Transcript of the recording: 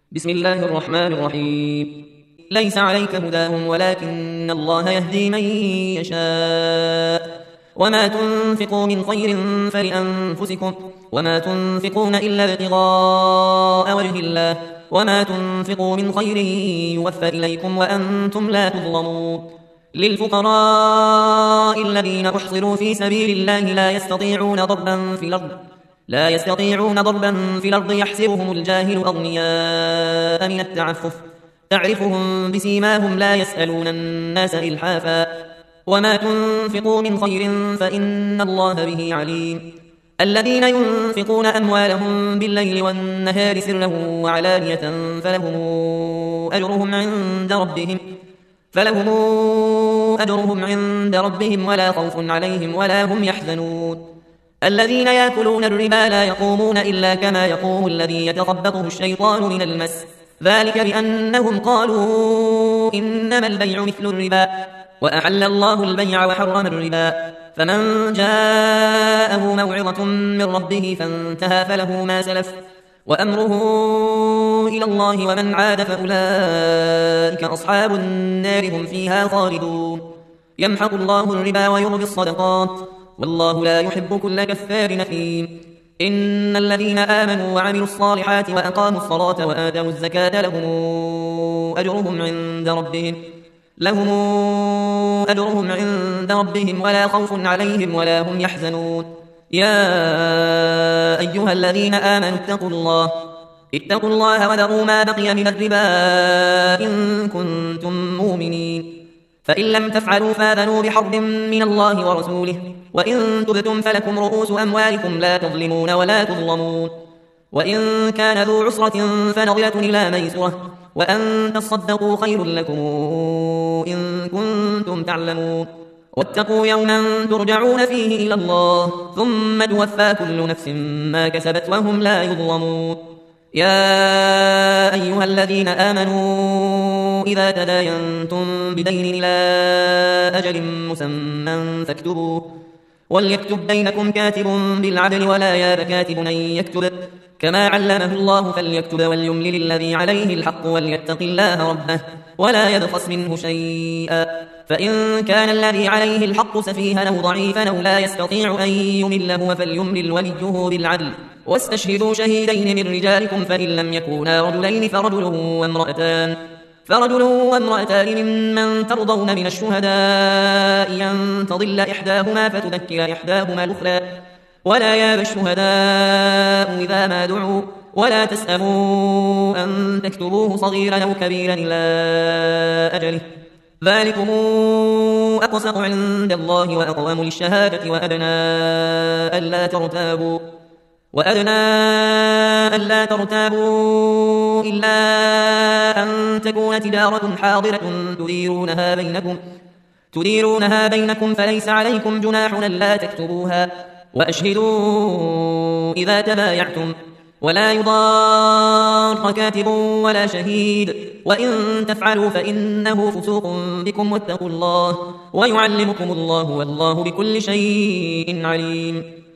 بسم الله الرحمن الرحيم. ليس عليك هداهم ولكن الله يهدي من يشاء. وما تنفقوا من خير فلأنفسكم وما تنفقون إلا ابتغاء وجه الله وما تنفقوا من خير يوفى إليكم وأنتم لا تظلمون. للفقراء الذين أحصروا في سبيل الله لا يستطيعون ضربا في الأرض يحسبهم الجاهل أغنياء من التعفف تعرفهم بسيماهم لا يسألون الناس إلحافا. وما تنفقوا من خير فإن الله به عليم. الذين ينفقون أموالهم بالليل والنهار سرا وعلانية فلهم أجرهم عند ربهم ولا خوف عليهم ولا هم يحزنون. الذين يأكلون الربا لا يقومون إلا كما يقوم الذي يتخبطه الشيطان من المس ذلك بأنهم قالوا إنما البيع مثل الربا وأحل الله البيع وحرم الربا. فمن جاءه موعظة من ربه فانتهى فله ما سلف وأمره إلى الله ومن عاد فأولئك أصحاب النار هم فيها خالدون. يمحق الله الربا ويربي الصدقات والله لا يحب كل كفار أثيم. إن الذين آمنوا وعملوا الصالحات وأقاموا الصلاة وآتوا الزكاة لهم أجرهم عند ربهم ولا خوف عليهم ولا هم يحزنون. يا أيها الذين آمنوا اتقوا الله وذروا ما بقي من الربا إن كنتم مؤمنين. فإن لم تفعلوا فآذنوا بحرب من الله ورسوله وإن تبتم فلكم رؤوس أموالكم لا تظلمون ولا تظلمون. وإن كان ذو عسرة فنظرة إلى ميسرة وأن تصدقوا خير لكم إن كنتم تعلمون. واتقوا يوما ترجعون فيه إلى الله ثم توفى كل نفس ما كسبت وهم لا يظلمون. يا أيها الذين آمنوا إذا تداينتم بدين إلى أجل مسمى فاكتبوه وليكتب بينكم كاتب بالعدل ولا ياب كاتب أن يكتب كما علمه الله فليكتب وليملل الذي عليه الحق وليتق الله ربه ولا يبخس منه شيئا. فإن كان الذي عليه الحق سفيها أو ضعيفا أو لا يستطيع أن يمله فليملل وليه بالعدل واستشهدوا شهيدين من رجالكم فإن لم يكونا رجلين فرجل وامرأتان ممن ترضون من الشهداء أن تضل إحداهما فتذكر إحداهما الأخرى ولا ياب الشهداء إذا ما دعوا ولا تسأموا أن تكتبوه صغيرا أو كبيرا إلى أجله ذلكم أقسط عند الله وأقوم للشهادة وأدنى ألا ترتابوا إلا أن تكون تجارة حاضرة تديرونها بينكم فليس عليكم جناح ألا تكتبوها وأشهدوا إذا تبايعتم ولا يضار كاتب ولا شهيد وإن تفعلوا فإنه فسوق بكم واتقوا الله ويعلمكم الله والله بكل شيء عليم.